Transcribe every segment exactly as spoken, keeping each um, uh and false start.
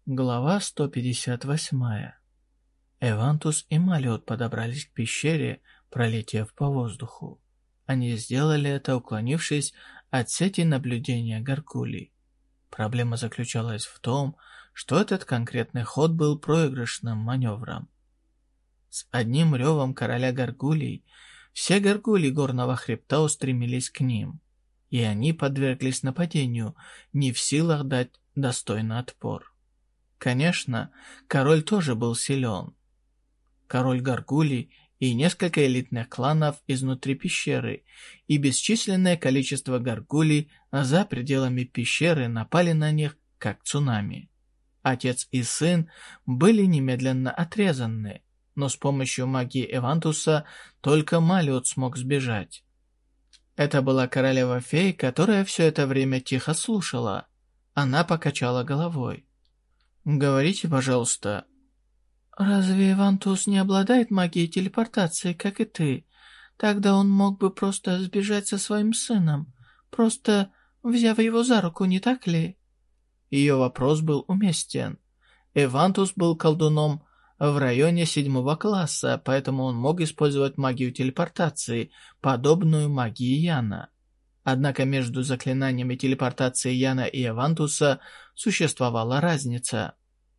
Глава сто пятьдесят восемь. Эвантус и Малиот подобрались к пещере, пролетев по воздуху. Они сделали это, уклонившись от сети наблюдения Гаргулий. Проблема заключалась в том, что этот конкретный ход был проигрышным маневром. С одним ревом короля Гаргулий все Гаргулии горного хребта устремились к ним, и они подверглись нападению, не в силах дать достойный отпор. Конечно, король тоже был силен. Король Гаргулий и несколько элитных кланов изнутри пещеры и бесчисленное количество Гаргулий за пределами пещеры напали на них, как цунами. Отец и сын были немедленно отрезаны, но с помощью магии Эвантуса только Малиот смог сбежать. Это была королева-фей, которая все это время тихо слушала. Она покачала головой. «Говорите, пожалуйста». «Разве Эвантус не обладает магией телепортации, как и ты? Тогда он мог бы просто сбежать со своим сыном, просто взяв его за руку, не так ли?» Ее вопрос был уместен. Эвантус был колдуном в районе седьмого класса, поэтому он мог использовать магию телепортации, подобную магии Яна. Однако между заклинаниями телепортации Яна и Эвантуса существовала разница.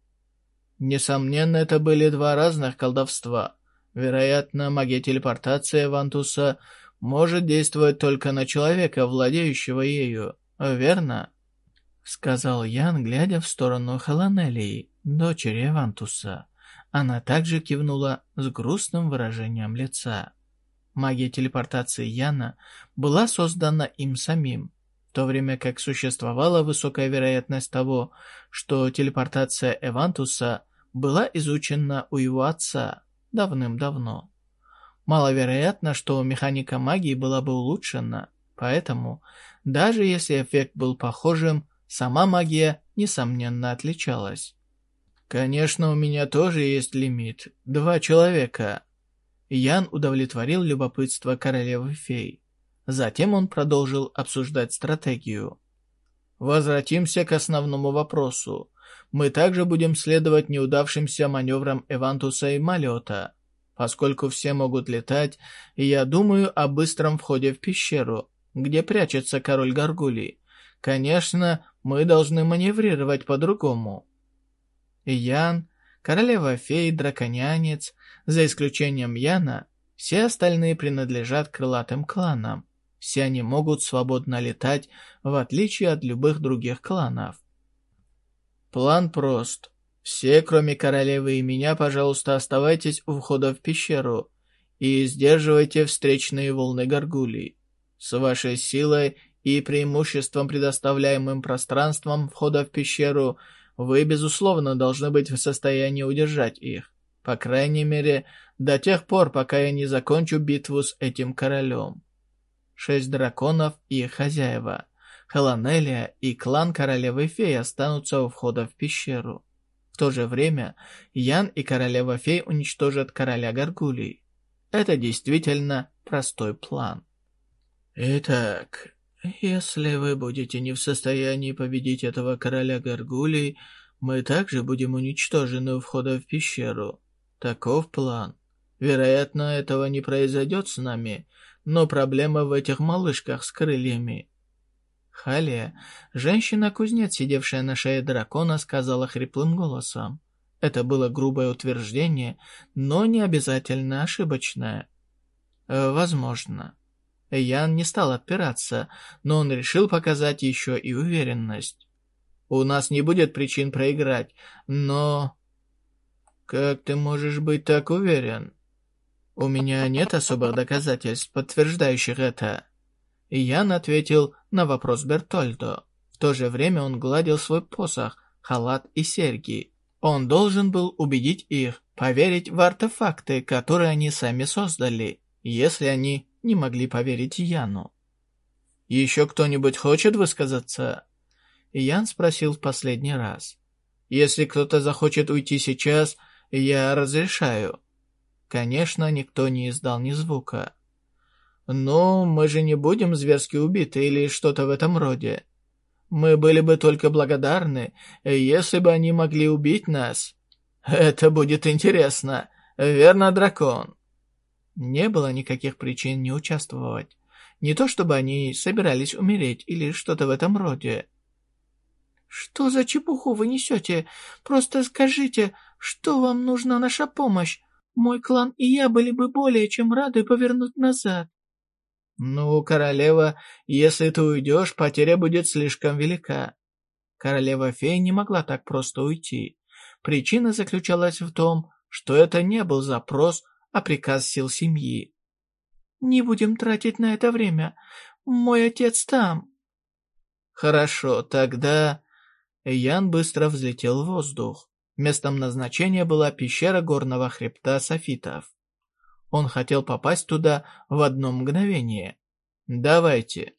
Несомненно, это были два разных колдовства. Вероятно, магия телепортации Эвантуса может действовать только на человека, владеющего ею, верно? Сказал Ян, глядя в сторону Халанелии, дочери Эвантуса. Она также кивнула с грустным выражением лица. Магия телепортации Яна была создана им самим, в то время как существовала высокая вероятность того, что телепортация Эвантуса была изучена у его отца давным-давно. Маловероятно, что механика магии была бы улучшена, поэтому, даже если эффект был похожим, сама магия, несомненно, отличалась. «Конечно, у меня тоже есть лимит. Два человека». Ян удовлетворил любопытство королевы-фей. Затем он продолжил обсуждать стратегию. Возвратимся к основному вопросу. Мы также будем следовать неудавшимся маневрам Эвантуса и Малиота. Поскольку все могут летать, я думаю о быстром входе в пещеру, где прячется король Гаргулий. Конечно, мы должны маневрировать по-другому. Ян, королева-фей, драконянец, за исключением Яна, все остальные принадлежат крылатым кланам. Все они могут свободно летать, в отличие от любых других кланов. План прост. Все, кроме королевы и меня, пожалуйста, оставайтесь у входа в пещеру и сдерживайте встречные волны Гаргулий. С вашей силой и преимуществом, предоставляемым пространством входа в пещеру, вы, безусловно, должны быть в состоянии удержать их. По крайней мере, до тех пор, пока я не закончу битву с этим королем. Шесть драконов и их хозяева, Халанелия и клан королевы-фей останутся у входа в пещеру. В то же время Ян и королева-фей уничтожат короля Гаргулий. Это действительно простой план. Итак, если вы будете не в состоянии победить этого короля Гаргулий, мы также будем уничтожены у входа в пещеру. Таков план. Вероятно, этого не произойдет с нами, но проблема в этих малышках с крыльями. Халия, женщина-кузнец, сидевшая на шее дракона, сказала хриплым голосом. Это было грубое утверждение, но не обязательно ошибочное. Возможно. Ян не стал отпираться, но он решил показать еще и уверенность. У нас не будет причин проиграть, но... Как ты можешь быть так уверен? У меня нет особых доказательств, подтверждающих это. Ян ответил на вопрос Бертольдо. В то же время он гладил свой посох, халат и серьги. Он должен был убедить их поверить в артефакты, которые они сами создали, если они не могли поверить Яну. «Еще кто-нибудь хочет высказаться?» Ян спросил в последний раз. «Если кто-то захочет уйти сейчас, я разрешаю». Конечно, никто не издал ни звука. «Но мы же не будем зверски убиты или что-то в этом роде». Мы были бы только благодарны, если бы они могли убить нас. Это будет интересно, верно, дракон?» Не было никаких причин не участвовать. Не то чтобы они собирались умереть или что-то в этом роде. «Что за чепуху вы несете? Просто скажите, что вам нужна наша помощь? Мой клан и я были бы более чем рады повернуть назад». «Ну, королева, если ты уйдешь, потеря будет слишком велика». Королева-фея не могла так просто уйти. Причина заключалась в том, что это не был запрос, а приказ сил семьи. «Не будем тратить на это время. Мой отец там». «Хорошо, тогда...» Ян быстро взлетел в воздух. Местом назначения была пещера горного хребта софитов. Он хотел попасть туда в одно мгновение. «Давайте».